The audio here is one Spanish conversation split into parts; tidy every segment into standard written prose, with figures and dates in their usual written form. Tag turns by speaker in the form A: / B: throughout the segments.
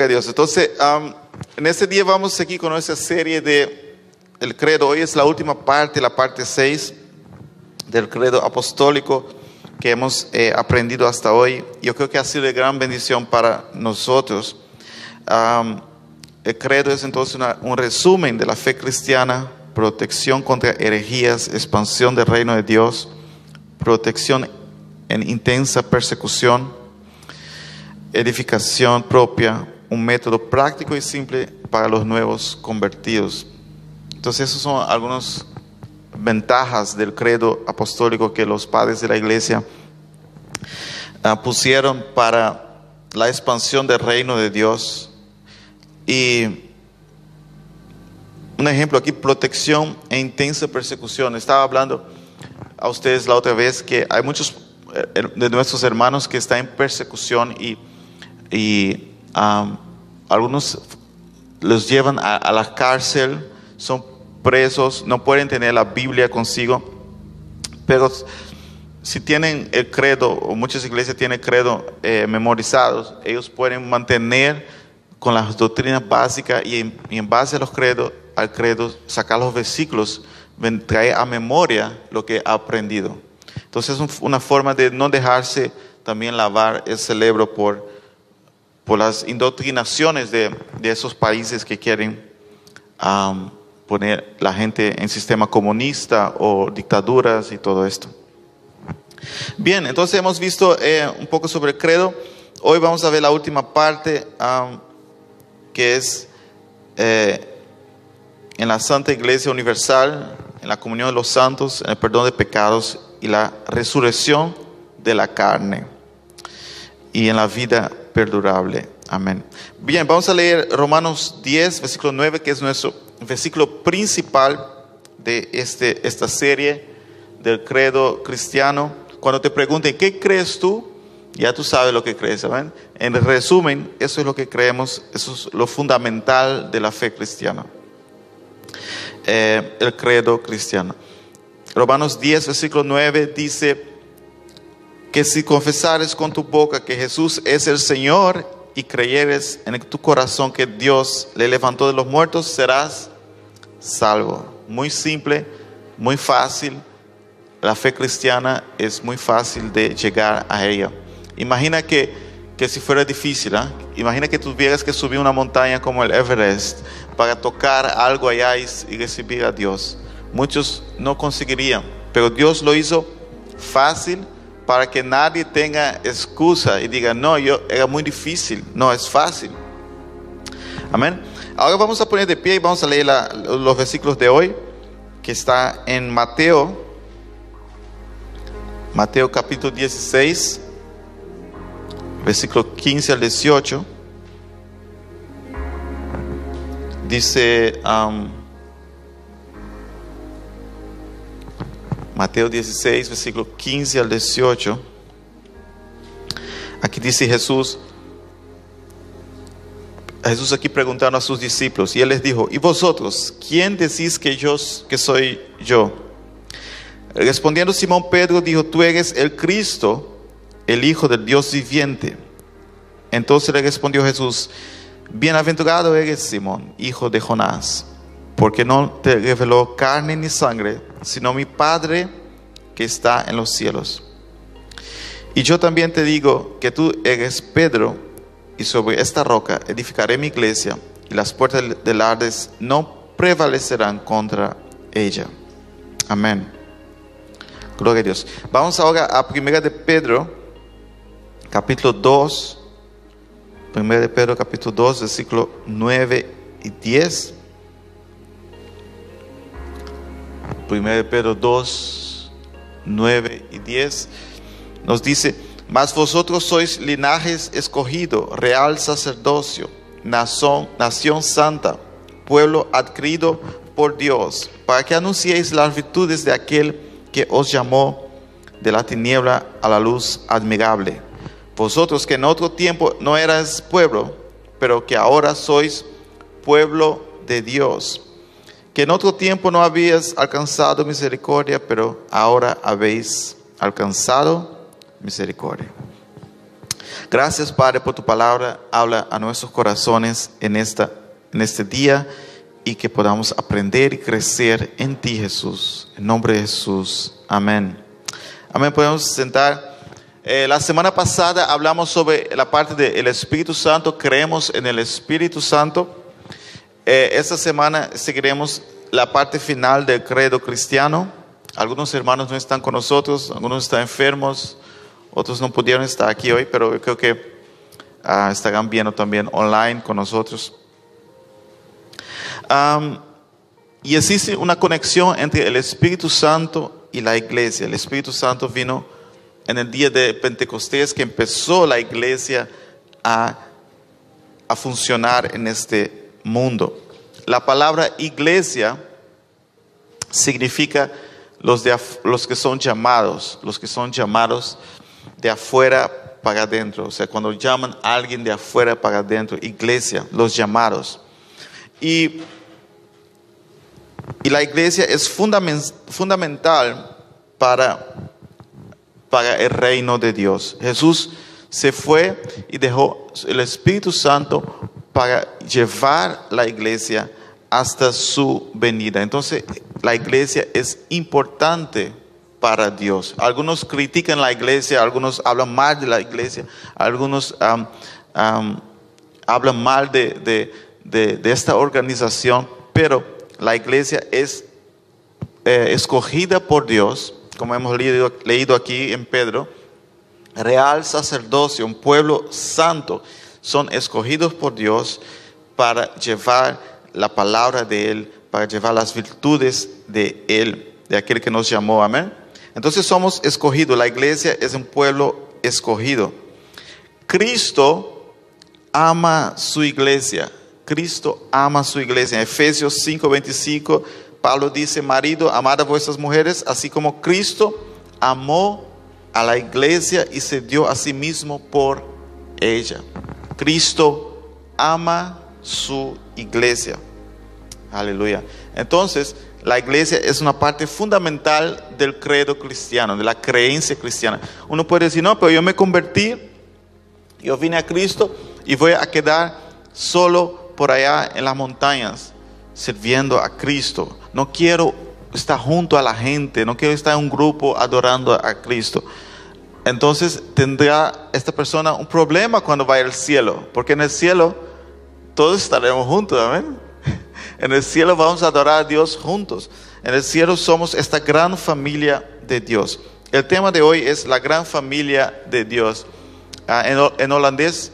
A: Dios. Entonces, en este día vamos a seguir con nuestra serie de el credo. Hoy es la última parte, la parte 6 del credo apostólico que hemos aprendido hasta hoy. Yo creo que ha sido de gran bendición para nosotros. El credo es entonces un resumen de la fe cristiana: protección contra herejías, expansión del reino de Dios, protección en intensa persecución, edificación propia, un método práctico y simple para los nuevos convertidos. Entonces, esas son algunas ventajas del credo apostólico que los padres de la iglesia pusieron para la expansión del reino de Dios. Y un ejemplo aquí: protección e intensa persecución. Estaba hablando a ustedes la otra vez que hay muchos de nuestros hermanos que están en persecución y algunos los llevan a la cárcel, son presos, no pueden tener la Biblia consigo, pero si tienen el credo, o muchas iglesias tienen credo memorizados, ellos pueden mantener con las doctrinas básicas y en base a al credo, sacar los versículos, traer a memoria lo que ha aprendido. Entonces es una forma de no dejarse también lavar el cerebro por las indoctrinaciones de esos países que quieren poner la gente en sistema comunista o dictaduras y todo esto. Bien, entonces hemos visto un poco sobre el credo. Hoy vamos a ver la última parte, que es en la Santa Iglesia Universal, en la comunión de los santos, en el perdón de pecados y la resurrección de la carne y en la vida perdurable. Amén. Bien, vamos a leer Romanos 10, versículo 9, que es nuestro versículo principal de esta serie del credo cristiano. Cuando te pregunten ¿qué crees tú?, ya tú sabes lo que crees. ¿Amén? En resumen, eso es lo que creemos, eso es lo fundamental de la fe cristiana, el credo cristiano. Romanos 10, versículo 9 dice que si confesares con tu boca que Jesús es el Señor y creyeres en tu corazón que Dios le levantó de los muertos, serás salvo. Muy simple, muy fácil. La fe cristiana es muy fácil de llegar a ella. Imagina que si fuera difícil, imagina que tuvieras que subir una montaña como el Everest para tocar algo allá y recibir a Dios. Muchos no conseguirían, pero Dios lo hizo fácil para que nadie tenga excusa y diga no, era muy difícil. No, es fácil. Amén. Ahora vamos a poner de pie y vamos a leer los versículos de hoy, que está en Mateo capítulo 16, versículo 15 al 18. Dice Mateo 16, versículo 15 al 18. Aquí dice Jesús aquí preguntando a sus discípulos, y él les dijo: ¿y vosotros, quién decís que soy yo? Respondiendo Simón Pedro dijo: tú eres el Cristo, el Hijo del Dios viviente. Entonces le respondió Jesús: bienaventurado eres Simón, hijo de Jonás, porque no te reveló carne ni sangre, sino mi Padre que está en los cielos. Y yo también te digo que tú eres Pedro, y sobre esta roca edificaré mi iglesia, y las puertas del Hades no prevalecerán contra ella. Amén. Gloria a Dios. Vamos ahora a 1 de Pedro, capítulo 2. 1 de Pedro, capítulo 2, versículo 9 y 10. 1 de Pedro 2, 9 y 10. Nos dice: mas vosotros sois linaje escogido, real sacerdocio, nación santa, pueblo adquirido por Dios, para que anunciéis las virtudes de aquel que os llamó de la tiniebla a la luz admirable. Vosotros que en otro tiempo no erais pueblo, pero que ahora sois pueblo de Dios, que en otro tiempo no habíais alcanzado misericordia, pero ahora habéis alcanzado misericordia. Gracias, Padre, por tu palabra. Habla a nuestros corazones en este día y que podamos aprender y crecer en ti, Jesús. En nombre de Jesús. Amén. Amén. Podemos sentar. La semana pasada hablamos sobre la parte del Espíritu Santo. Creemos en el Espíritu Santo. Esta semana seguiremos la parte final del credo cristiano. Algunos hermanos no están con nosotros, algunos están enfermos, otros no pudieron estar aquí hoy, pero yo creo que estarán viendo también online con nosotros. Y existe una conexión entre el Espíritu Santo y la iglesia. El Espíritu Santo vino en el día de Pentecostés, que empezó la iglesia a funcionar en este mundo. La palabra iglesia significa los que son llamados de afuera para adentro. O sea, cuando llaman a alguien de afuera para adentro, iglesia, los llamados. Y la iglesia es fundamental para el reino de Dios. Jesús se fue y dejó el Espíritu Santo para llevar la iglesia hasta su venida. Entonces, la iglesia es importante para Dios. Algunos critican la iglesia, algunos hablan mal de la iglesia, algunos hablan mal de esta organización, pero la iglesia es escogida por Dios, como hemos leído aquí en Pedro, real sacerdocio, un pueblo santo, son escogidos por Dios para llevar la palabra de Él, para llevar las virtudes de Él, de aquel que nos llamó. Amén. Entonces somos escogidos. La iglesia es un pueblo escogido. Cristo ama su iglesia. Cristo ama su iglesia. En Efesios 5:25, Pablo dice: marido, amad a vuestras mujeres, así como Cristo amó a la iglesia y se dio a sí mismo por ella. Cristo ama su iglesia. Aleluya. Entonces, la iglesia es una parte fundamental del credo cristiano, de la creencia cristiana. Uno puede decir: no, pero yo me convertí, yo vine a Cristo y voy a quedar solo por allá en las montañas sirviendo a Cristo. No quiero estar junto a la gente, no quiero estar en un grupo adorando a Cristo. Entonces tendrá esta persona un problema cuando vaya al cielo, porque en el cielo todos estaremos juntos. Amén. En el cielo vamos a adorar a Dios juntos. En el cielo somos esta gran familia de Dios. El tema de hoy es la gran familia de Dios. En holandés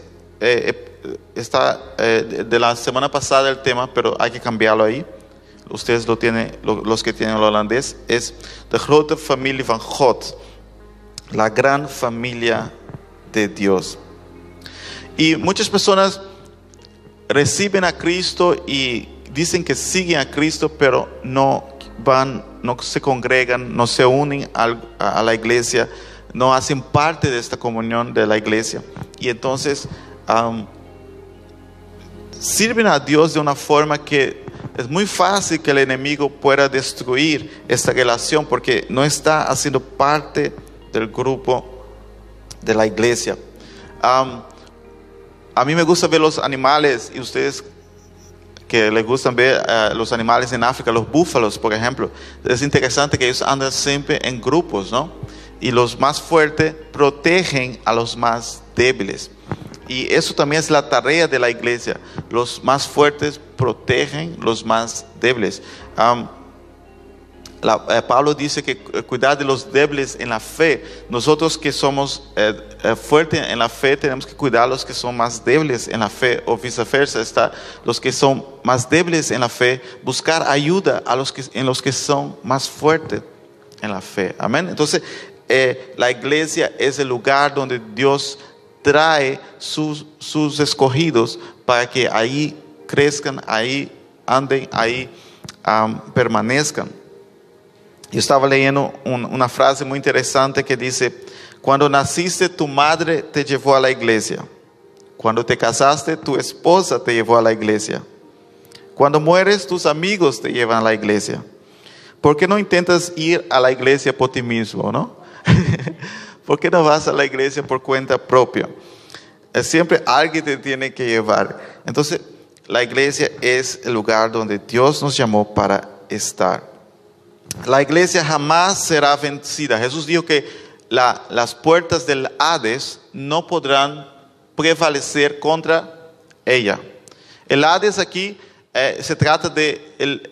A: está de la semana pasada el tema, pero hay que cambiarlo ahí. Ustedes lo tienen, los que tienen el holandés, es de grote familie van God. La gran familia de Dios. Y muchas personas reciben a Cristo y dicen que siguen a Cristo, pero no se congregan, no se unen a la iglesia, no hacen parte de esta comunión de la iglesia. Y entonces sirven a Dios de una forma que es muy fácil que el enemigo pueda destruir esta relación, porque no está haciendo parte del grupo de la iglesia. A mí me gusta ver los animales, y ustedes que les gustan ver los animales en África, los búfalos, por ejemplo, es interesante que ellos andan siempre en grupos, ¿no? Y los más fuertes protegen a los más débiles. Y eso también es la tarea de la iglesia. Los más fuertes protegen los más débiles. Pablo dice que cuidar de los débiles en la fe. Nosotros que somos fuertes en la fe tenemos que cuidar a los que son más débiles en la fe, o viceversa. Los que son más débiles en la fe, buscar ayuda en los que son más fuertes en la fe. Amén. Entonces la iglesia es el lugar donde Dios trae sus escogidos para que ahí crezcan, ahí anden, ahí permanezcan. Yo estaba leyendo una frase muy interesante que dice: cuando naciste tu madre te llevó a la iglesia, cuando te casaste tu esposa te llevó a la iglesia, cuando mueres tus amigos te llevan a la iglesia. ¿Por qué no intentas ir a la iglesia por ti mismo, no? ¿Por qué no vas a la iglesia por cuenta propia? Siempre alguien te tiene que llevar. Entonces, la iglesia es el lugar donde Dios nos llamó para estar. La iglesia jamás será vencida. Jesús dijo que las puertas del Hades no podrán prevalecer contra ella. El Hades aquí se trata de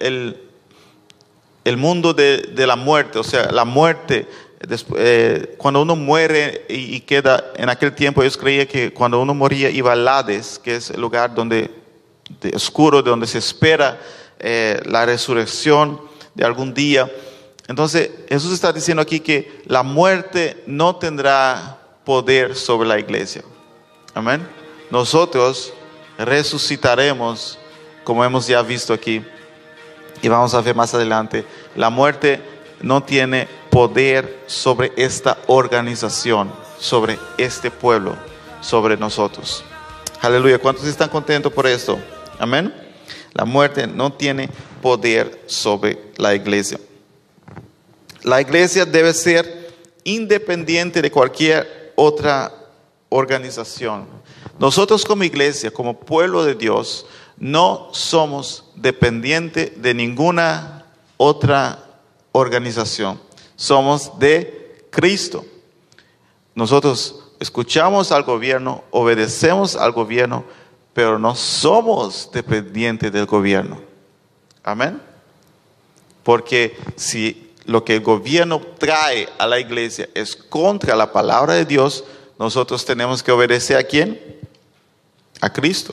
A: el mundo de la muerte, o sea, la muerte. Cuando uno muere y queda, en aquel tiempo ellos creían que cuando uno moría iba al Hades, que es el lugar oscuro, donde se espera la resurrección de algún día. Entonces Jesús está diciendo aquí que la muerte no tendrá poder sobre la iglesia. Amén. Nosotros resucitaremos, como hemos ya visto aquí, y vamos a ver más adelante. La muerte no tiene poder sobre esta organización, sobre este pueblo, sobre nosotros. Aleluya. ¿Cuántos están contentos por esto? Amén. La muerte no tiene poder sobre la iglesia. La iglesia debe ser independiente de cualquier otra organización. Nosotros como iglesia, como pueblo de Dios, no somos dependientes de ninguna otra organización. Somos de Cristo. Nosotros escuchamos al gobierno, obedecemos al gobierno, pero no somos dependientes del gobierno. Amén. Porque si lo que el gobierno trae a la iglesia es contra la palabra de Dios, nosotros tenemos que obedecer ¿a quién? A Cristo.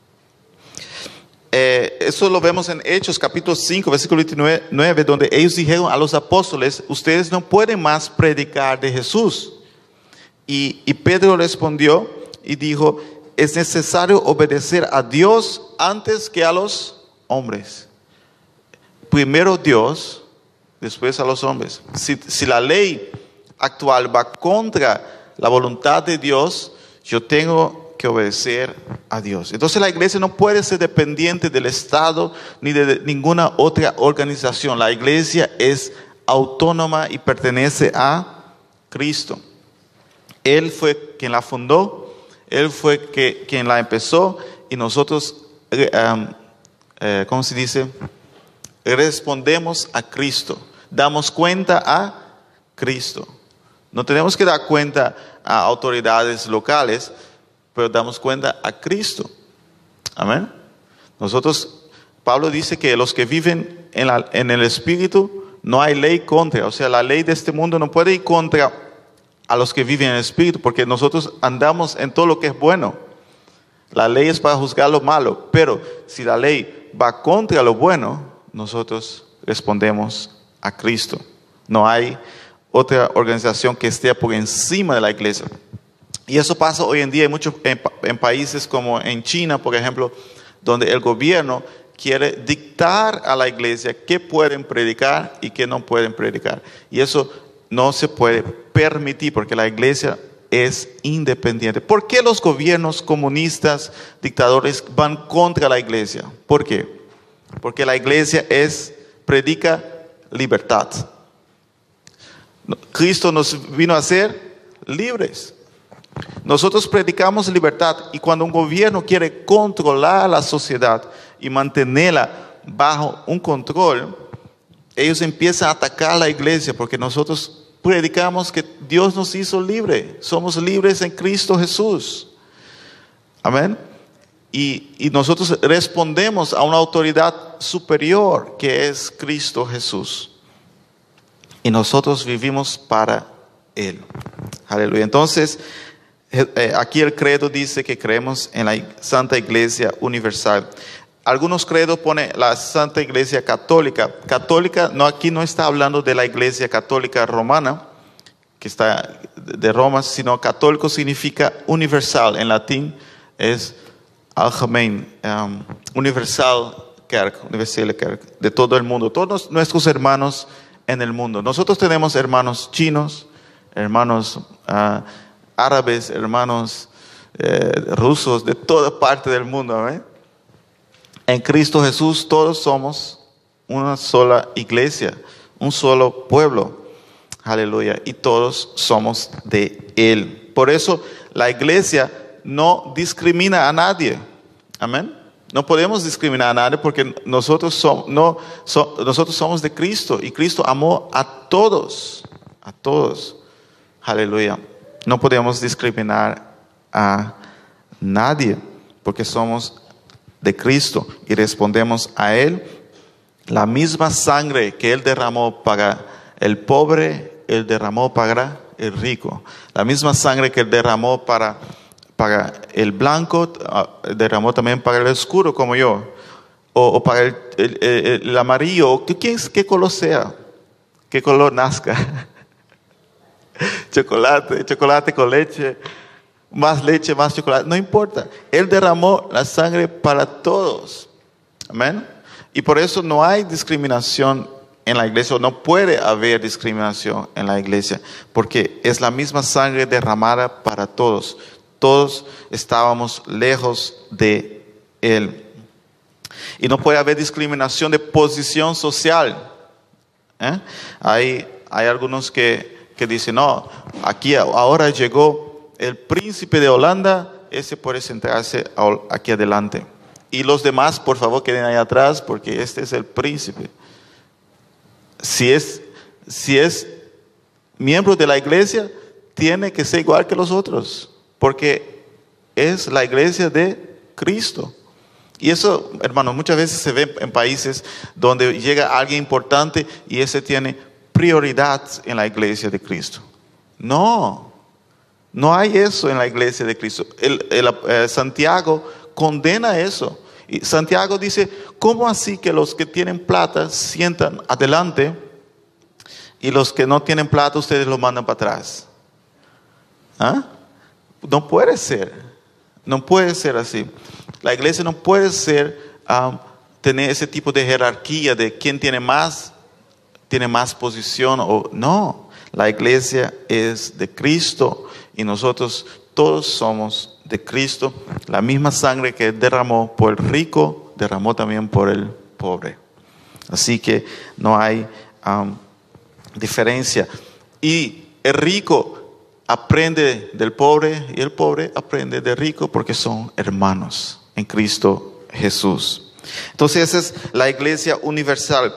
A: Eso lo vemos en Hechos capítulo 5, versículo 29, donde ellos dijeron a los apóstoles: ustedes no pueden más predicar de Jesús. Y Pedro respondió y dijo: es necesario obedecer a Dios antes que a los hombres. Primero Dios, después a los hombres. Si la ley actual va contra la voluntad de Dios, yo tengo que obedecer a Dios. Entonces la iglesia no puede ser dependiente del Estado ni de ninguna otra organización. La iglesia es autónoma y pertenece a Cristo. Él fue quien la fundó, Él fue quien la empezó, y nosotros, ¿cómo se dice? Respondemos a Cristo, damos cuenta a Cristo. No tenemos que dar cuenta a autoridades locales, pero damos cuenta a Cristo. Amén. Nosotros, Pablo dice que los que viven en el Espíritu, no hay ley contra. O sea, la ley de este mundo no puede ir contra a los que viven en el Espíritu, porque nosotros andamos en todo lo que es bueno. La ley es para juzgar lo malo, pero si la ley va contra lo bueno, nosotros respondemos a Cristo. No hay otra organización que esté por encima de la iglesia. Y eso pasa hoy en día en países como en China, por ejemplo, donde el gobierno quiere dictar a la iglesia qué pueden predicar y qué no pueden predicar. Y eso no se puede permitir, porque la iglesia es independiente. ¿Por qué los gobiernos comunistas, dictadores, van contra la iglesia? ¿Por qué? Porque la iglesia predica libertad. Cristo nos vino a hacer libres. Nosotros predicamos libertad, y cuando un gobierno quiere controlar la sociedad y mantenerla bajo un control, ellos empiezan a atacar a la iglesia, porque nosotros predicamos que Dios nos hizo libre. Somos libres en Cristo Jesús. Amén. Y nosotros respondemos a una autoridad superior, que es Cristo Jesús. Y nosotros vivimos para Él. Aleluya. Entonces, aquí el credo dice que creemos en la Santa Iglesia Universal. Algunos credos ponen la Santa Iglesia Católica. Católica, aquí no está hablando de la Iglesia Católica Romana, que está de Roma, sino católico significa universal. En latín es Algemein, Universal Kerk, Universelle Kerk, de todo el mundo. Todos nuestros hermanos en el mundo. Nosotros tenemos hermanos chinos, hermanos árabes, hermanos rusos, de toda parte del mundo. ¿eh? En Cristo Jesús todos somos una sola iglesia, un solo pueblo. Aleluya. Y todos somos de Él. Por eso la iglesia no discrimina a nadie. Amén. No podemos discriminar a nadie porque nosotros somos de Cristo y Cristo amó a todos. A todos. Aleluya. No podemos discriminar a nadie porque somos de Cristo y respondemos a Él. La misma sangre que Él derramó para el pobre, Él derramó para el rico. La misma sangre que Él derramó para el blanco, derramó también para el oscuro como yo. O para el amarillo, ¿qué color sea? ¿Qué color nazca? Chocolate con leche, más chocolate, no importa. Él derramó la sangre para todos. Amén. Y por eso no hay discriminación en la iglesia, o no puede haber discriminación en la iglesia, porque es la misma sangre derramada para todos. Todos estábamos lejos de Él. Y no puede haber discriminación de posición social. Hay algunos que dicen, no, aquí ahora llegó el príncipe de Holanda, ese puede sentarse aquí adelante. Y los demás, por favor, queden ahí atrás, porque este es el príncipe. Si es miembro de la iglesia, tiene que ser igual que los otros, porque es la iglesia de Cristo. Y eso, hermanos, muchas veces se ve en países donde llega alguien importante y ese tiene prioridad en la iglesia de Cristo. No hay eso en la iglesia de Cristo. Santiago condena eso. Y Santiago dice, ¿cómo así que los que tienen plata sientan adelante y los que no tienen plata ustedes los mandan para atrás? No puede ser. No puede ser así. La iglesia no puede tener ese tipo de jerarquía de quién tiene más posición o no. La iglesia es de Cristo y nosotros todos somos de Cristo. La misma sangre que derramó por el rico, derramó también por el pobre. Así que no hay diferencia. Y el rico aprende del pobre y el pobre aprende del rico porque son hermanos en Cristo Jesús. Entonces esa es la iglesia universal.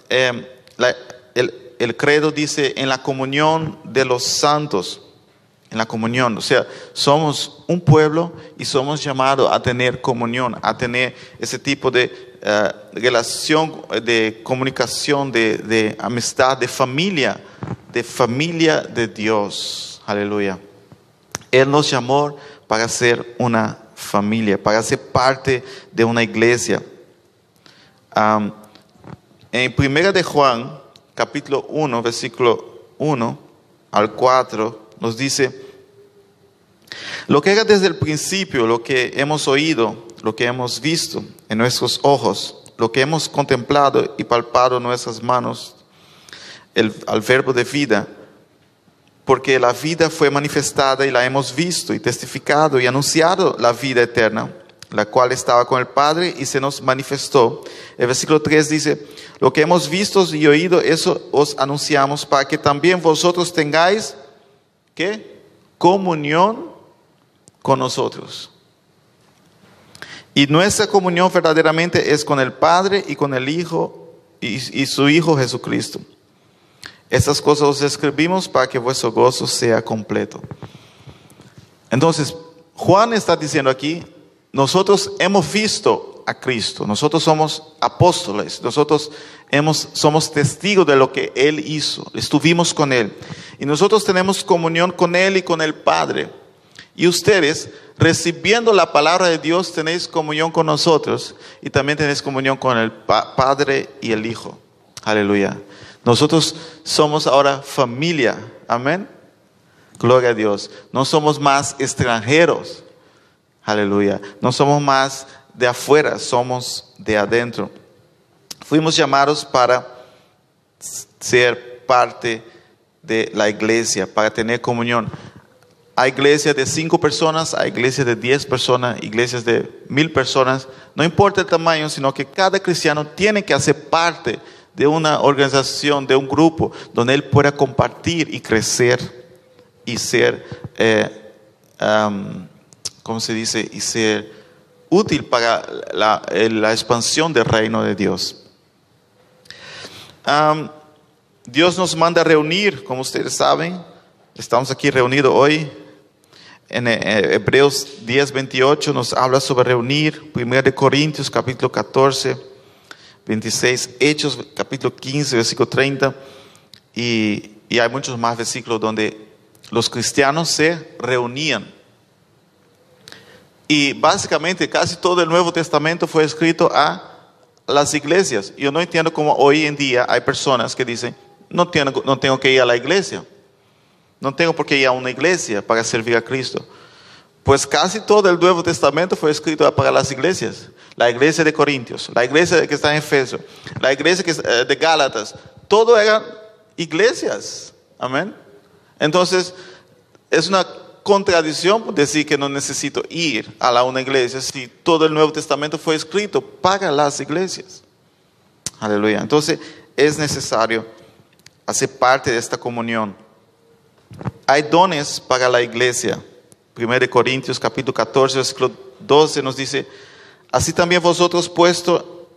A: El credo dice en la comunión de los santos. En la comunión, o sea, somos un pueblo y somos llamados a tener comunión, a tener ese tipo de relación, de comunicación, de amistad, de familia de Dios. Aleluya. Él nos llamó para ser una familia, para ser parte de una iglesia. En 1 de Juan, capítulo 1, versículo 1 al 4, nos dice, lo que era desde el principio, lo que hemos oído, lo que hemos visto en nuestros ojos, lo que hemos contemplado y palpado en nuestras manos, al verbo de vida, porque la vida fue manifestada y la hemos visto y testificado y anunciado la vida eterna, la cual estaba con el Padre y se nos manifestó. El versículo 3 dice, lo que hemos visto y oído, eso os anunciamos para que también vosotros tengáis, ¿qué? Comunión con nosotros. Y nuestra comunión verdaderamente es con el Padre y con el Hijo y su Hijo Jesucristo. Estas cosas os escribimos para que vuestro gozo sea completo. Entonces, Juan está diciendo aquí, nosotros hemos visto a Cristo, nosotros somos apóstoles, nosotros somos testigos de lo que Él hizo, estuvimos con Él. Y nosotros tenemos comunión con Él y con el Padre. Y ustedes, recibiendo la palabra de Dios, tenéis comunión con nosotros y también tenéis comunión con el Padre y el Hijo. Aleluya. Nosotros somos ahora familia. Amén. Gloria a Dios. No somos más extranjeros. Aleluya. No somos más de afuera, somos de adentro. Fuimos llamados para ser parte de la iglesia, para tener comunión. Hay iglesias de 5 personas, hay iglesias de 10 personas, iglesias de 1000 personas. No importa el tamaño, sino que cada cristiano tiene que hacer parte de una organización, de un grupo, donde él pueda compartir y crecer y ser, ¿cómo se dice? Y ser útil para la expansión del reino de Dios. Dios nos manda a reunir, como ustedes saben. Estamos aquí reunidos hoy. En Hebreos 10:28 nos habla sobre reunir. 1 Corintios capítulo 14, 26. Hechos capítulo 15, versículo 30. Y hay muchos más versículos donde los cristianos se reunían. Y básicamente casi todo el Nuevo Testamento fue escrito a las iglesias. Yo no entiendo cómo hoy en día hay personas que dicen, no tengo que ir a la iglesia. No tengo por qué ir a una iglesia para servir a Cristo. Pues casi todo el Nuevo Testamento fue escrito para las iglesias. La iglesia de Corintios, la iglesia que está en Efeso, la iglesia de Gálatas. Todo eran iglesias. Amén. Entonces, es una contradicción decir que no necesito ir a una iglesia si todo el Nuevo Testamento fue escrito para las iglesias. Aleluya. Entonces, es necesario hacer parte de esta comunión. Hay dones para la iglesia. 1 Corintios capítulo 14, versículo 12 nos dice, así también vosotros puesto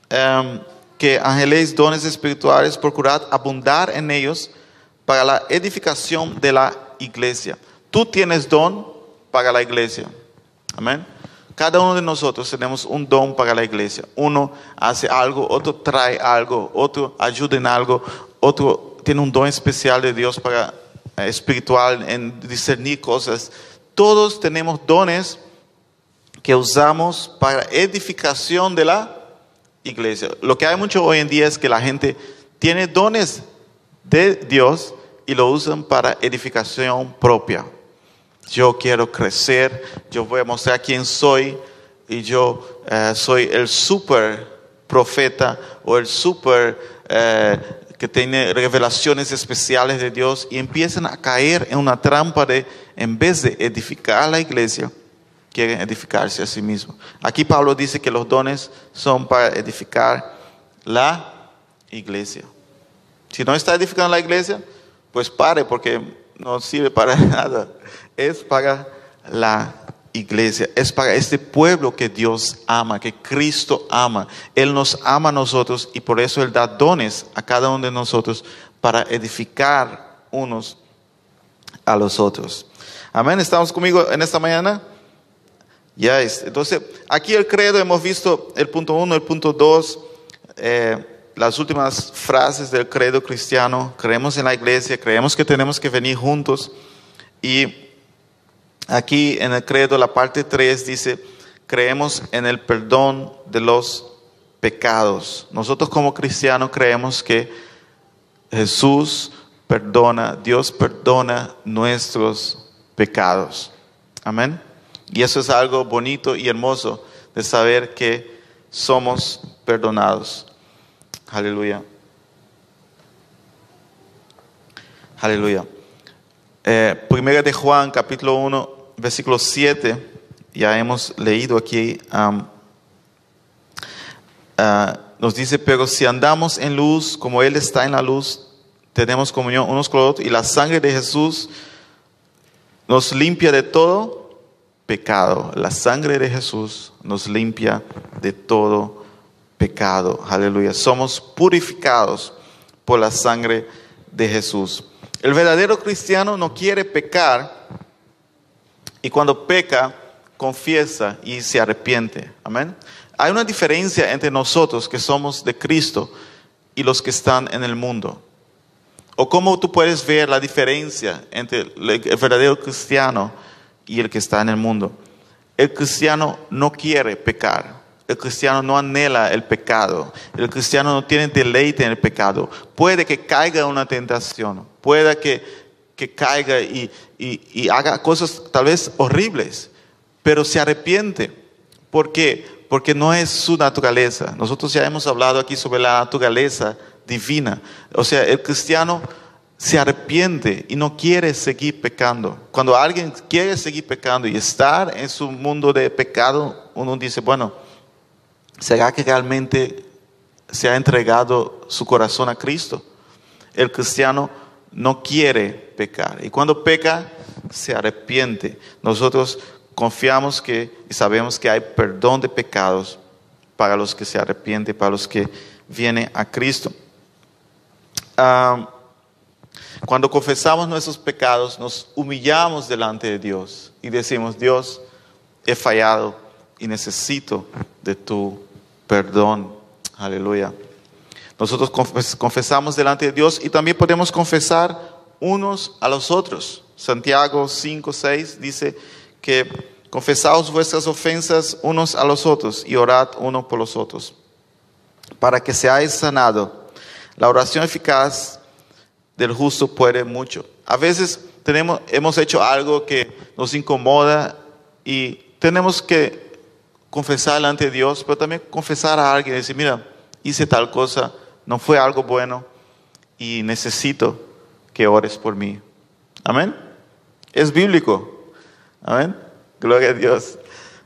A: que anheléis dones espirituales, procurad abundar en ellos para la edificación de la iglesia. Tú tienes don para la iglesia. Amén. Cada uno de nosotros tenemos un don para la iglesia. Uno hace algo, otro trae algo, otro ayuda en algo, otro tiene un don especial de Dios para espiritual en discernir cosas. Todos tenemos dones que usamos para edificación de la iglesia. Lo que hay mucho hoy en día es que la gente tiene dones de Dios y lo usan para edificación propia. Yo quiero crecer, yo voy a mostrar quién soy y yo soy el super profeta o el super que tiene revelaciones especiales de Dios, y empiezan a caer en una trampa de, en vez de edificar a la iglesia, quieren edificarse a sí mismos. Aquí Pablo dice que los dones son para edificar la iglesia. Si no está edificando la iglesia, pues pare, porque no sirve para nada. Es para la iglesia, es para este pueblo que Dios ama, que Cristo ama. Él nos ama a nosotros y por eso Él da dones a cada uno de nosotros para edificar unos a los otros. Amén. ¿Estamos conmigo en esta mañana? Ya es. Entonces, aquí el credo hemos visto el punto 1, el punto 2, las últimas frases del credo cristiano. Creemos en la iglesia, creemos que tenemos que venir juntos. Y aquí en el credo, la parte 3 dice, creemos en el perdón de los pecados. Nosotros como cristianos creemos que Jesús perdona, Dios perdona nuestros pecados. Amén. Y eso es algo bonito y hermoso de saber que somos perdonados. Aleluya. Aleluya. Primera de Juan, capítulo 1, versículo 7, ya hemos leído aquí, nos dice, pero si andamos en luz, como Él está en la luz, tenemos comunión unos con los otros, y la sangre de Jesús nos limpia de todo pecado. La sangre de Jesús nos limpia de todo pecado. Aleluya. Somos purificados por la sangre de Jesús. El verdadero cristiano no quiere pecar y cuando peca, confiesa y se arrepiente. Amén. Hay una diferencia entre nosotros que somos de Cristo y los que están en el mundo. ¿O cómo tú puedes ver la diferencia entre el verdadero cristiano y el que está en el mundo? El cristiano no quiere pecar. El cristiano no anhela el pecado. El cristiano no tiene deleite en el pecado. Puede que caiga en una tentación. Puede que caiga y haga cosas tal vez horribles. Pero se arrepiente. ¿Por qué? Porque no es su naturaleza. Nosotros ya hemos hablado aquí sobre la naturaleza divina. O sea, el cristiano se arrepiente y no quiere seguir pecando. Cuando alguien quiere seguir pecando y estar en su mundo de pecado, uno dice, bueno, ¿será que realmente se ha entregado su corazón a Cristo? El cristiano no quiere pecar. Y cuando peca, se arrepiente. Nosotros confiamos y sabemos que hay perdón de pecados para los que se arrepienten, para los que vienen a Cristo. Cuando confesamos nuestros pecados, nos humillamos delante de Dios y decimos: Dios, he fallado y necesito de tu perdón. Aleluya. Nosotros confesamos delante de Dios y también podemos confesar unos a los otros. Santiago 5:6 dice que confesaos vuestras ofensas unos a los otros y orad uno por los otros, para que seáis sanados. La oración eficaz del justo puede mucho. A veces hemos hecho algo que nos incomoda y tenemos que confesar delante de Dios, pero también confesar a alguien y decir: mira, hice tal cosa, no fue algo bueno y necesito que ores por mí. Amén. Es bíblico. Amén. Gloria a Dios.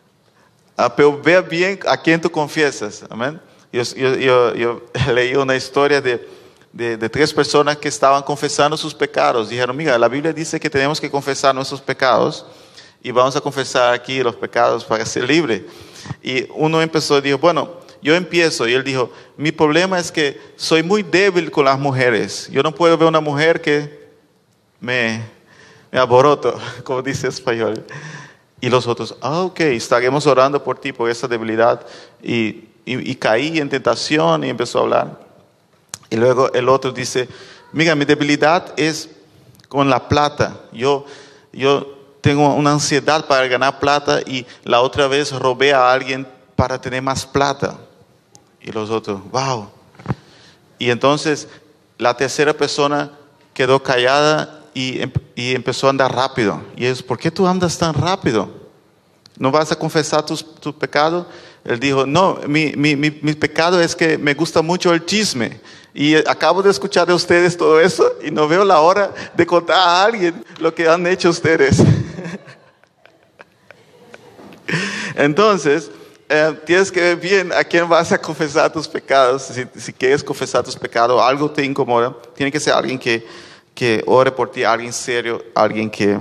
A: Pero vea bien a quién tú confiesas. Amén. Yo leí una historia de 3 personas que estaban confesando sus pecados. Dijeron: mira, la Biblia dice que tenemos que confesar nuestros pecados y vamos a confesar aquí los pecados para ser libre. Y uno empezó y dijo: bueno, yo empiezo. Y él dijo: mi problema es que soy muy débil con las mujeres. Yo no puedo ver una mujer que me alboroto, como dice en español. Y los otros: ok, estaremos orando por ti, por esa debilidad. Y caí en tentación y empezó a hablar. Y luego el otro dice: mira, mi debilidad es con la plata. Yo tengo una ansiedad para ganar plata y la otra vez robé a alguien para tener más plata. Y los otros: wow. Y entonces la tercera persona quedó callada y empezó a andar rápido. Y es: ¿por qué tú andas tan rápido? ¿No vas a confesar tu pecado? Él dijo: no, mi pecado es que me gusta mucho el chisme. Y acabo de escuchar de ustedes todo eso y no veo la hora de contar a alguien lo que han hecho ustedes. Entonces, tienes que ver bien a quién vas a confesar tus pecados. Si quieres confesar tus pecados, algo te incomoda, tiene que ser alguien que ore por ti, alguien serio, alguien que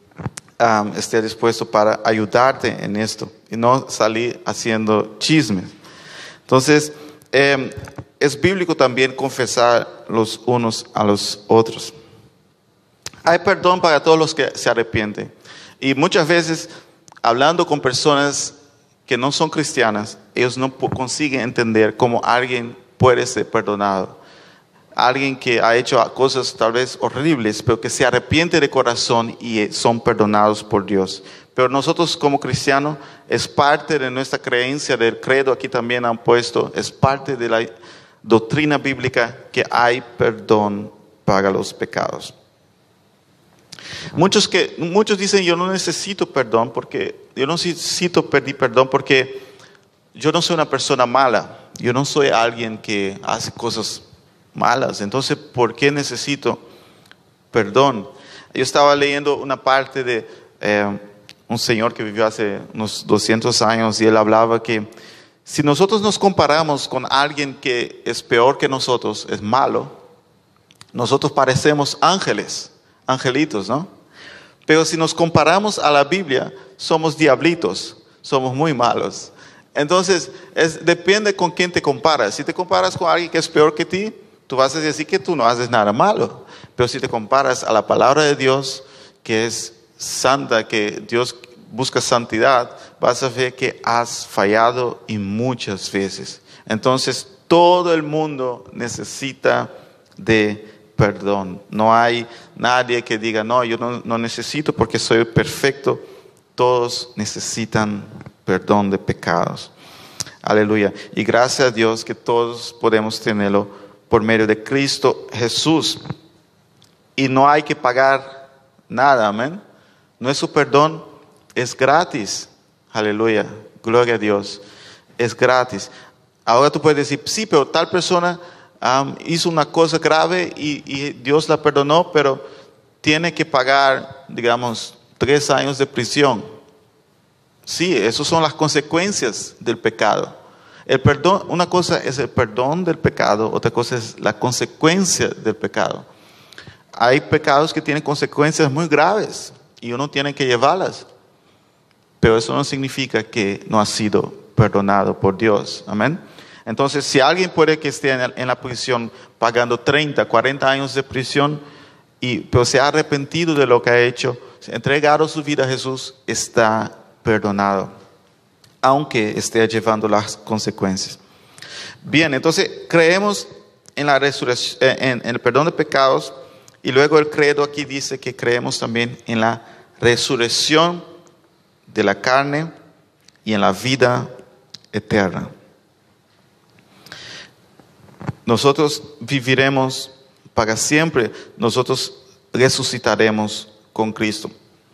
A: esté dispuesto para ayudarte en esto y no salir haciendo chismes. Entonces, es bíblico también confesar los unos a los otros. Hay perdón para todos los que se arrepienten. Y muchas veces, hablando con personas que no son cristianas, ellos no consiguen entender cómo alguien puede ser perdonado. Alguien que ha hecho cosas tal vez horribles, pero que se arrepiente de corazón y son perdonados por Dios. Pero nosotros como cristianos, es parte de nuestra creencia, del credo, aquí también han puesto, es parte de la doctrina bíblica que hay perdón para los pecados. Muchos dicen: yo no necesito perdón porque yo no necesito pedir perdón porque yo no soy una persona mala, yo no soy alguien que hace cosas malas, entonces ¿por qué necesito perdón? Yo estaba leyendo una parte de un señor que vivió hace unos 200 años y él hablaba que si nosotros nos comparamos con alguien que es peor que nosotros, es malo, nosotros parecemos ángeles, angelitos, ¿no? Pero si nos comparamos a la Biblia, somos diablitos, somos muy malos. Entonces, depende con quién te comparas. Si te comparas con alguien que es peor que ti, tú vas a decir que tú no haces nada malo. Pero si te comparas a la palabra de Dios, que es santa, que Dios busca santidad, vas a ver que has fallado y muchas veces. Entonces, todo el mundo necesita de perdón. No hay nadie que diga: no, yo no necesito porque soy perfecto. Todos necesitan perdón de pecados. Aleluya. Y gracias a Dios que todos podemos tenerlo por medio de Cristo Jesús. Y no hay que pagar nada, amén. Nuestro perdón es gratis. Aleluya. Gloria a Dios. Es gratis. Ahora tú puedes decir: sí, pero tal persona hizo una cosa grave y Dios la perdonó, pero tiene que pagar, digamos, 3 años de prisión. Sí, esas son las consecuencias del pecado. El perdón, una cosa es el perdón del pecado, otra cosa es la consecuencia del pecado. Hay pecados que tienen consecuencias muy graves y uno tiene que llevarlas. pero eso no significa que no ha sido perdonado por Dios. Amén. Entonces, si alguien puede que esté en la prisión pagando 30, 40 años de prisión, pero se ha arrepentido de lo que ha hecho, se ha entregado su vida a Jesús, está perdonado, aunque esté llevando las consecuencias. Bien, entonces creemos en la resurrección, en el perdón de pecados, y luego el credo aquí dice que creemos también en la resurrección de la carne y en la vida eterna. Nosotros viviremos para siempre, nosotros resucitaremos con Cristo.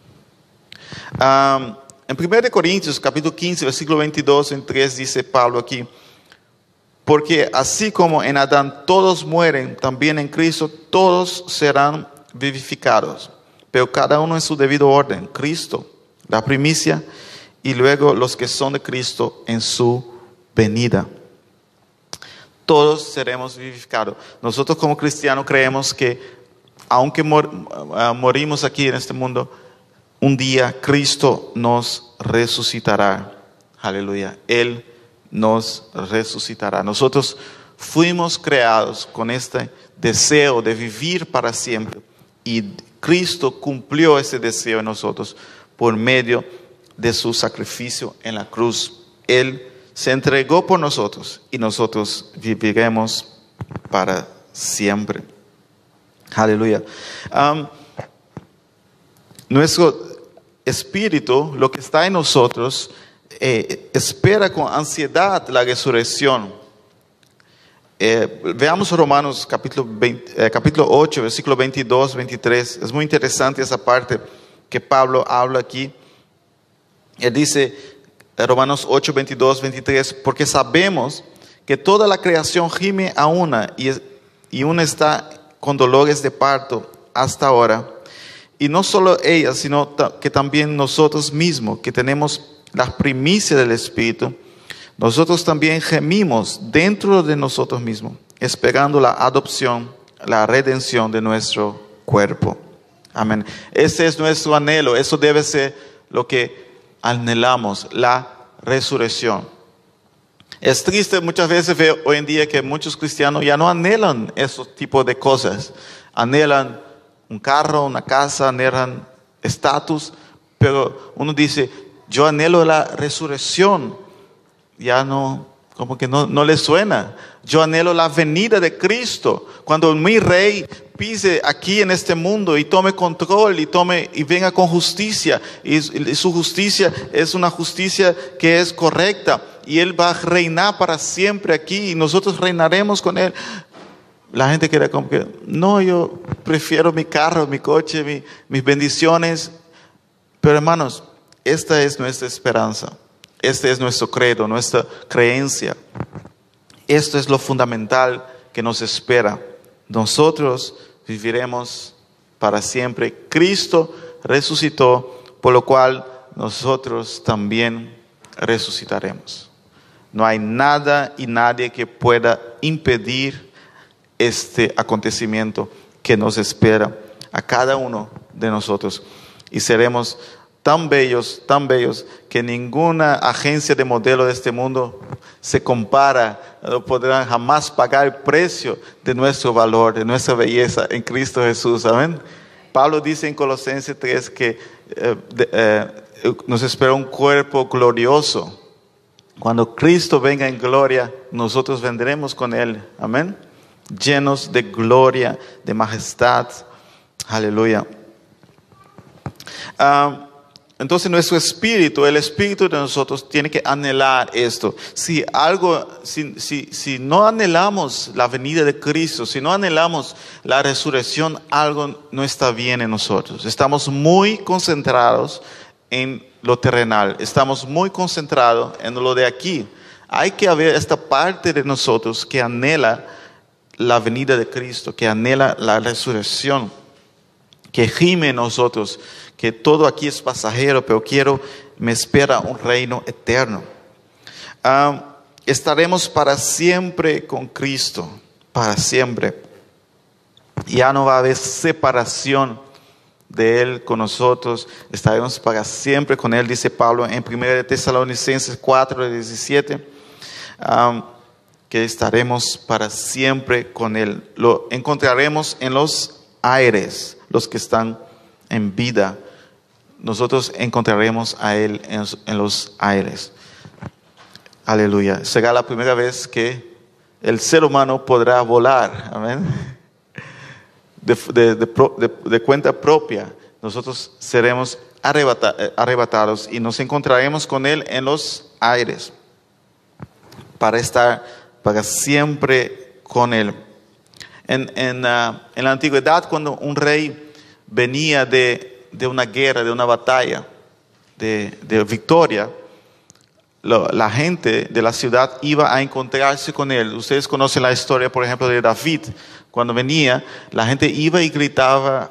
A: En 1 Corintios capítulo 15, versículo 22 en 3 dice Pablo aquí: porque así como en Adán todos mueren, también en Cristo todos serán vivificados, pero cada uno en su debido orden. Cristo, la primicia, y luego los que son de Cristo en su venida. Todos seremos vivificados. Nosotros como cristianos creemos que aunque morimos aquí en este mundo, un día Cristo nos resucitará. Aleluya. Él nos resucitará. Nosotros fuimos creados con este deseo de vivir para siempre, y Cristo cumplió ese deseo en nosotros por medio de su sacrificio en la cruz. Él se entregó por nosotros y nosotros viviremos para siempre. Aleluya. Nuestro espíritu, lo que está en nosotros, espera con ansiedad la resurrección. Veamos Romanos capítulo 8, versículo 22, 23. Es muy interesante esa parte que Pablo habla aquí. Él dice, Romanos 8, 22, 23, porque sabemos que toda la creación gime a una y una está con dolores de parto hasta ahora. Y no solo ella, sino que también nosotros mismos, que tenemos la primicia del Espíritu, nosotros también gemimos dentro de nosotros mismos, esperando la adopción, la redención de nuestro cuerpo. Amén. Ese es nuestro anhelo, eso debe ser lo que anhelamos, la resurrección. Es triste muchas veces ver hoy en día que muchos cristianos ya no anhelan esos tipos de cosas. Anhelan un carro, una casa, anhelan estatus, pero uno dice, yo anhelo la resurrección. Ya no, como que no le suena. Yo anhelo la venida de Cristo, cuando mi rey pise aquí en este mundo y tome control y venga con justicia, y su justicia es una justicia que es correcta, y Él va a reinar para siempre aquí y nosotros reinaremos con Él. La gente quiere como que, no, yo prefiero mi carro, mi coche, mis bendiciones. Pero hermanos, esta es nuestra esperanza, este es nuestro credo, nuestra creencia. Esto es lo fundamental que nos espera. Nosotros viviremos para siempre. Cristo resucitó, por lo cual nosotros también resucitaremos. No hay nada y nadie que pueda impedir este acontecimiento que nos espera a cada uno de nosotros. Y seremos tan bellos, que ninguna agencia de modelo de este mundo se compara, no podrán jamás pagar el precio de nuestro valor, de nuestra belleza en Cristo Jesús. Amén. Pablo dice en Colosenses 3 que nos espera un cuerpo glorioso. Cuando Cristo venga en gloria, nosotros vendremos con Él. Amén. Llenos de gloria, de majestad. Aleluya. Entonces nuestro espíritu, el espíritu de nosotros tiene que anhelar esto. Si no anhelamos la venida de Cristo, si no anhelamos la resurrección, algo no está bien en nosotros. Estamos muy concentrados en lo terrenal, estamos muy concentrados en lo de aquí. Hay que haber esta parte de nosotros que anhela la venida de Cristo, que anhela la resurrección, que gime en nosotros, que todo aquí es pasajero, pero me espera un reino eterno. Estaremos para siempre con Cristo, para siempre. Ya no va a haber separación de Él con nosotros, estaremos para siempre con Él, dice Pablo en 1 de Tesalonicenses 4:17, que estaremos para siempre con Él. Lo encontraremos en los aires, los que están en vida. Nosotros encontraremos a Él en los aires. Aleluya. Será la primera vez que el ser humano podrá volar. Amén. De cuenta propia, nosotros seremos arrebatados y nos encontraremos con Él en los aires para estar para siempre con Él. En la antigüedad, cuando un rey venía de una guerra, de una batalla, de victoria, la gente de la ciudad iba a encontrarse con él. Ustedes conocen la historia, por ejemplo, de David. Cuando venía, la gente iba y gritaba,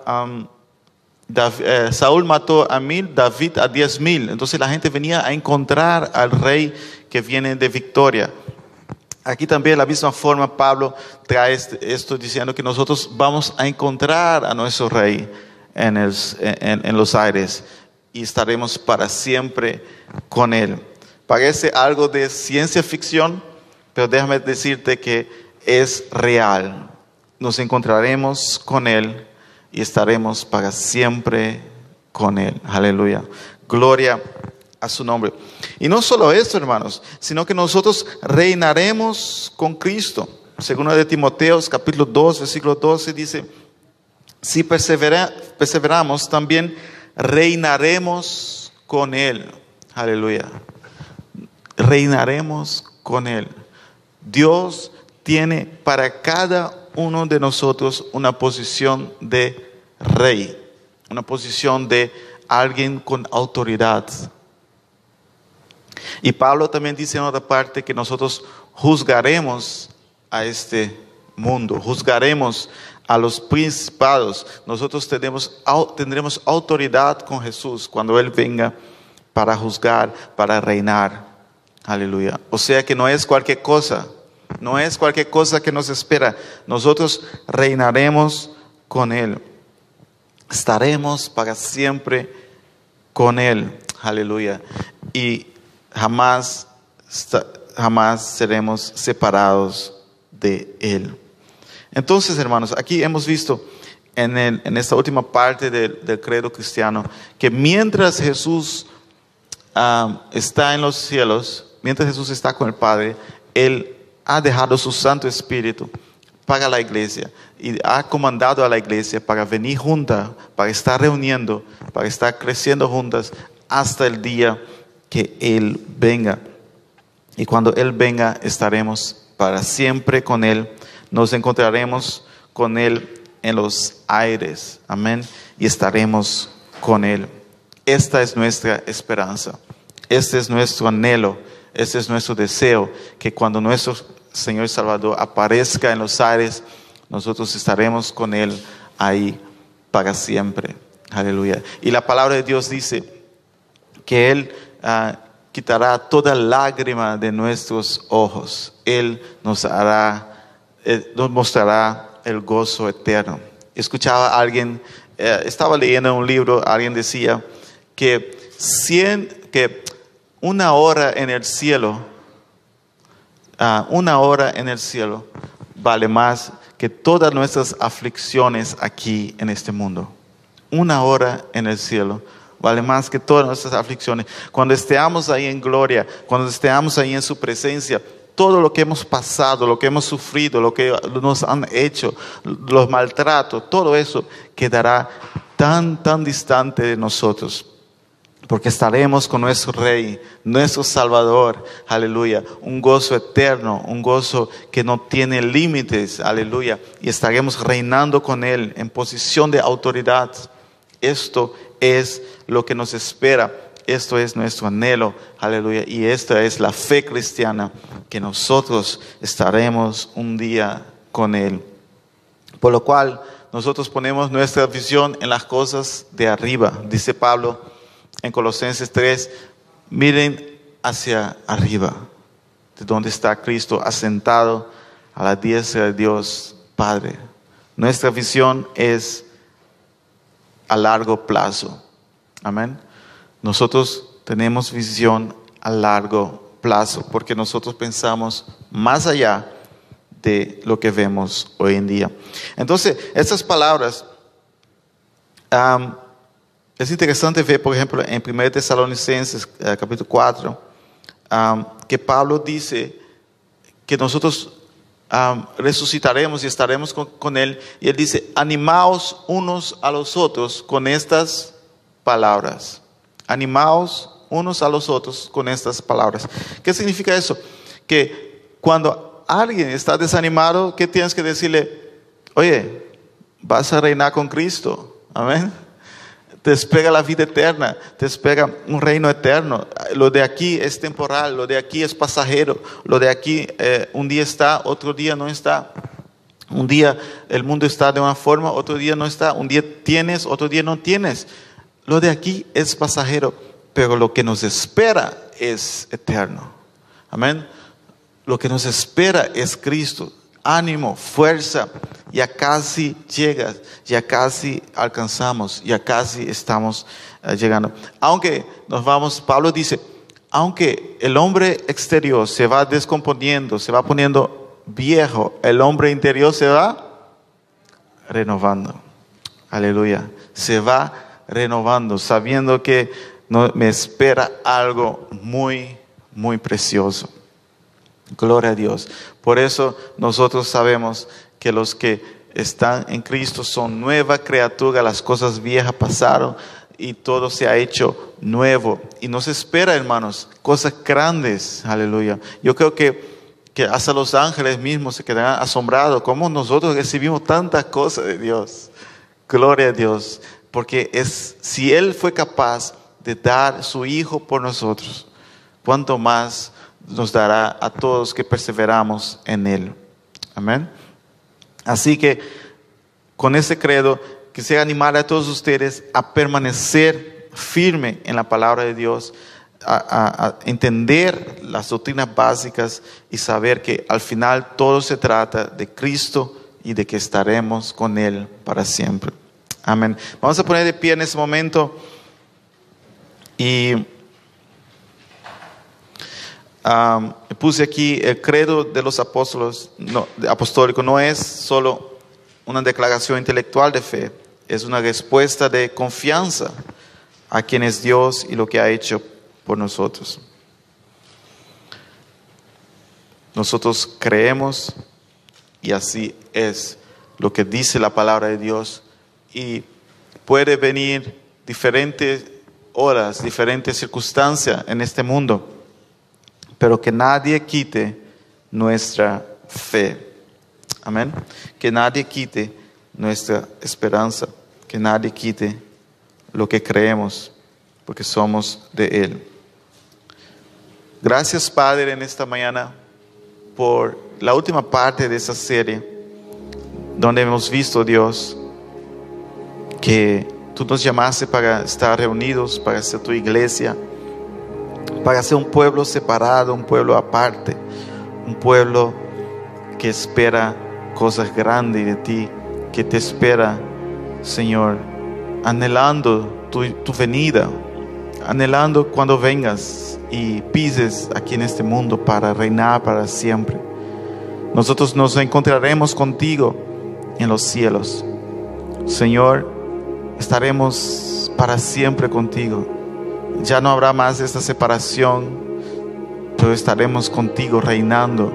A: Saúl mató a 1000, David a 10,000. Entonces la gente venía a encontrar al rey que viene de victoria. Aquí también de la misma forma Pablo trae esto diciendo que nosotros vamos a encontrar a nuestro rey en los aires y estaremos para siempre con él. Parece algo de ciencia ficción, pero déjame decirte que es real. Nos encontraremos con Él y estaremos para siempre con Él. Aleluya. Gloria a su nombre. Y no solo esto, hermanos, sino que nosotros reinaremos con Cristo. Según de Timoteo, capítulo 2, versículo 12, dice, si perseveramos, también reinaremos con Él. Aleluya. Reinaremos con Él. Dios tiene para cada uno de nosotros una posición de rey, una posición de alguien con autoridad. Y Pablo también dice en otra parte que nosotros juzgaremos a este mundo, juzgaremos a los principados. Nosotros tendremos autoridad con Jesús cuando Él venga para juzgar, para reinar. Aleluya. O sea que no es cualquier cosa. No es cualquier cosa que nos espera. Nosotros reinaremos con Él. Estaremos para siempre con Él. Aleluya. Y jamás seremos separados de Él. Entonces, hermanos, aquí hemos visto en esta última parte del credo cristiano que mientras Jesús está en los cielos, mientras Jesús está con el Padre, Él ha dejado su Santo Espíritu para la iglesia y ha comandado a la iglesia para venir junta, para estar reuniendo, para estar creciendo juntas hasta el día que Él venga. Y cuando Él venga, estaremos para siempre con Él. Nos encontraremos con Él en los aires. Amén. Y estaremos con Él. Esta es nuestra esperanza. Este es nuestro anhelo. Este es nuestro deseo, que cuando nuestro Señor y Salvador aparezca en los aires, nosotros estaremos con Él ahí para siempre. Aleluya. Y la palabra de Dios dice que Él quitará toda lágrima de nuestros ojos. Él nos mostrará el gozo eterno. Escuchaba a alguien, estaba leyendo un libro, alguien decía que una hora en el cielo, vale más que todas nuestras aflicciones aquí en este mundo. Una hora en el cielo vale más que todas nuestras aflicciones. Cuando estemos ahí en gloria, cuando estemos ahí en su presencia, todo lo que hemos pasado, lo que hemos sufrido, lo que nos han hecho, los maltratos, todo eso quedará tan distante de nosotros. Porque estaremos con nuestro Rey, nuestro Salvador, aleluya, un gozo eterno, un gozo que no tiene límites, aleluya, y estaremos reinando con Él en posición de autoridad. Esto es lo que nos espera, esto es nuestro anhelo, aleluya, y esta es la fe cristiana, que nosotros estaremos un día con Él. Por lo cual, nosotros ponemos nuestra visión en las cosas de arriba, dice Pablo en Colosenses 3, miren hacia arriba, de donde está Cristo asentado a la diestra de Dios Padre. Nuestra visión es a largo plazo. Amén. Nosotros tenemos visión a largo plazo porque nosotros pensamos más allá de lo que vemos hoy en día. Entonces, estas palabras, es interesante ver, por ejemplo, en 1 Tesalonicenses, capítulo 4, que Pablo dice que nosotros resucitaremos y estaremos con Él. Y Él dice, animaos unos a los otros con estas palabras. Animaos unos a los otros con estas palabras. ¿Qué significa eso? Que cuando alguien está desanimado, ¿qué tienes que decirle? Oye, vas a reinar con Cristo. Amén. Te espera la vida eterna, te espera un reino eterno. Lo de aquí es temporal, lo de aquí es pasajero. Lo de aquí un día está, otro día no está. Un día el mundo está de una forma, otro día no está. Un día tienes, otro día no tienes. Lo de aquí es pasajero, pero lo que nos espera es eterno. Amén. Lo que nos espera es Cristo. Ánimo, fuerza, ya casi llegas, ya casi alcanzamos, ya casi estamos llegando. Aunque nos vamos, Pablo dice, aunque el hombre exterior se va descomponiendo, se va poniendo viejo, el hombre interior se va renovando. Aleluya. Se va renovando, sabiendo que me espera algo muy, muy precioso. Gloria a Dios. Por eso nosotros sabemos que los que están en Cristo son nueva criatura. Las cosas viejas pasaron y todo se ha hecho nuevo. Y nos espera, hermanos, cosas grandes. Aleluya. Yo creo que hasta los ángeles mismos se quedarán asombrados. Cómo nosotros recibimos tantas cosas de Dios. Gloria a Dios. Porque si Él fue capaz de dar su Hijo por nosotros, ¿cuánto más nos dará a todos que perseveramos en Él? Amén. Así que con ese credo quisiera animar a todos ustedes a permanecer firme en la palabra de Dios, a entender las doctrinas básicas y saber que al final todo se trata de Cristo y de que estaremos con Él para siempre. Amén. Vamos a poner de pie en este momento y puse aquí el credo de los apóstoles apostólicos. No es solo una declaración intelectual de fe, es una respuesta de confianza a quien es Dios y lo que ha hecho por nosotros. Nosotros creemos y así es lo que dice la palabra de Dios. Y puede venir diferentes horas, diferentes circunstancias en este mundo, pero que nadie quite nuestra fe. Amén. Que nadie quite nuestra esperanza, que nadie quite lo que creemos, porque somos de Él. Gracias, Padre, en esta mañana por la última parte de esa serie, donde hemos visto, Dios, que Tú nos llamaste para estar reunidos, para ser Tu iglesia, para ser un pueblo separado, un pueblo aparte, un pueblo que espera cosas grandes de Ti, que te espera, Señor, anhelando tu venida, anhelando cuando vengas y pises aquí en este mundo para reinar para siempre. Nosotros nos encontraremos contigo en los cielos. Señor, estaremos para siempre contigo. Ya no habrá más esta separación, pero estaremos contigo reinando.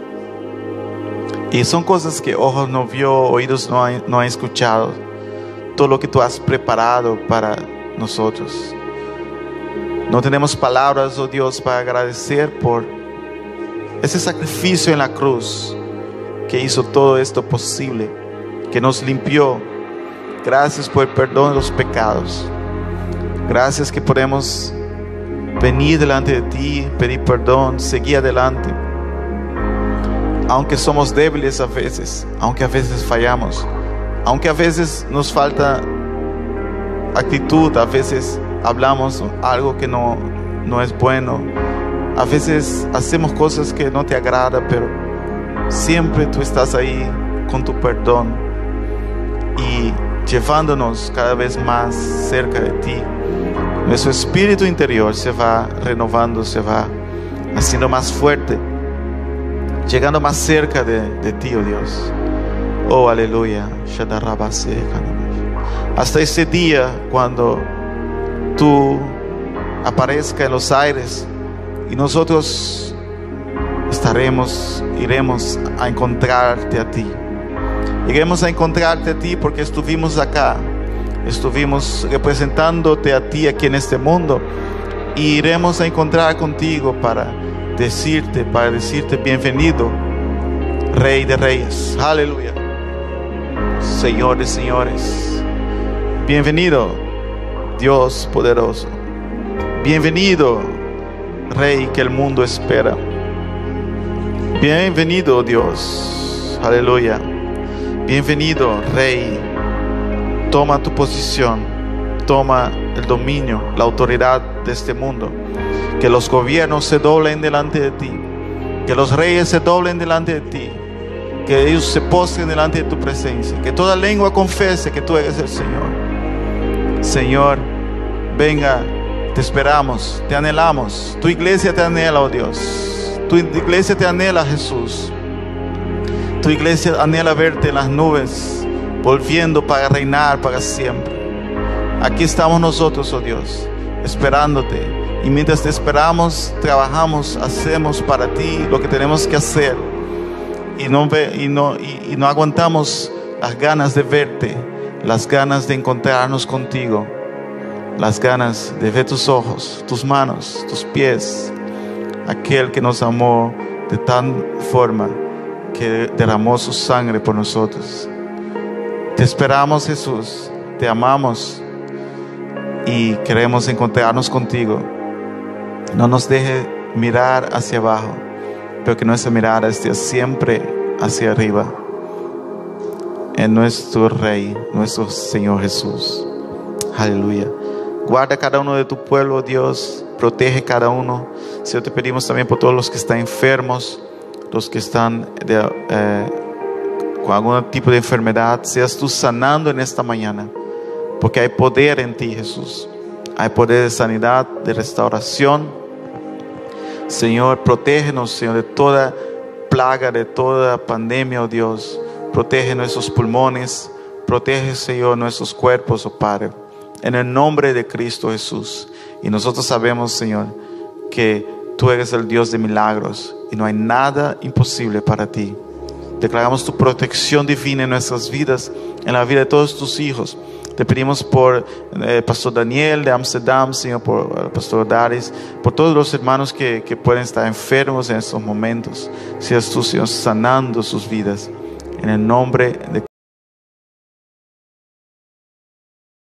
A: Y son cosas que ojos no vio, oídos no han escuchado. Todo lo que Tú has preparado para nosotros. No tenemos palabras, oh Dios, para agradecer por ese sacrificio en la cruz que hizo todo esto posible, que nos limpió. Gracias por el perdón de los pecados. Gracias que podemos venir delante de Ti, pedir perdón, seguir adelante. Aunque somos débiles a veces, aunque a veces fallamos, aunque a veces nos falta actitud, a veces hablamos algo que no es bueno, a veces hacemos cosas que no te agradan, pero siempre Tú estás ahí con Tu perdón y llevándonos cada vez más cerca de ti. Nuestro espíritu interior se va renovando, se va haciendo más fuerte, llegando más cerca de ti, oh Dios. Oh, aleluya. Hasta ese día cuando tú aparezcas en los aires y nosotros iremos a encontrarte a ti. Iremos a encontrarte a ti porque estuvimos acá, estuvimos representándote a ti aquí en este mundo, y iremos a encontrar contigo para decirte bienvenido, Rey de Reyes, aleluya, Señor de Señores, bienvenido, Dios poderoso, bienvenido, Rey que el mundo espera, bienvenido, Dios, aleluya, bienvenido, Rey. Toma tu posición, toma el dominio, la autoridad de este mundo. Que los gobiernos se doblen delante de ti, que los reyes se doblen delante de ti, que ellos se postren delante de tu presencia, que toda lengua confiese que tú eres el Señor. Señor, venga, te esperamos, te anhelamos. Tu iglesia te anhela, oh Dios. Tu iglesia te anhela, Jesús. Tu iglesia anhela verte en las nubes, volviendo para reinar para siempre. Aquí estamos nosotros, oh Dios, esperándote. Y mientras te esperamos, trabajamos, hacemos para ti lo que tenemos que hacer. Y no aguantamos las ganas de verte, las ganas de encontrarnos contigo, las ganas de ver tus ojos, tus manos, tus pies. Aquel que nos amó de tal forma que derramó su sangre por nosotros. Te esperamos, Jesús, te amamos y queremos encontrarnos contigo. No nos deje mirar hacia abajo, pero que nuestra mirada esté siempre hacia arriba, en nuestro Rey, nuestro Señor Jesús. Aleluya. Guarda cada uno de tu pueblo, Dios, protege cada uno. Señor, te pedimos también por todos los que están enfermos, los que están con algún tipo de enfermedad, seas tú sanando en esta mañana, porque hay poder en ti, Jesús. Hay poder de sanidad, de restauración. Señor, protégenos, Señor, de toda plaga, de toda pandemia, oh Dios. Protege nuestros pulmones, protege, Señor, nuestros cuerpos, oh Padre, en el nombre de Cristo Jesús. Y nosotros sabemos, Señor, que tú eres el Dios de milagros y no hay nada imposible para ti. Declaramos tu protección divina en nuestras vidas, en la vida de todos tus hijos. Te pedimos por Pastor Daniel de Amsterdam, Señor, por Pastor Daris, por todos los hermanos que pueden estar enfermos en estos momentos. Seas tú, Señor, sanando sus vidas. En el nombre de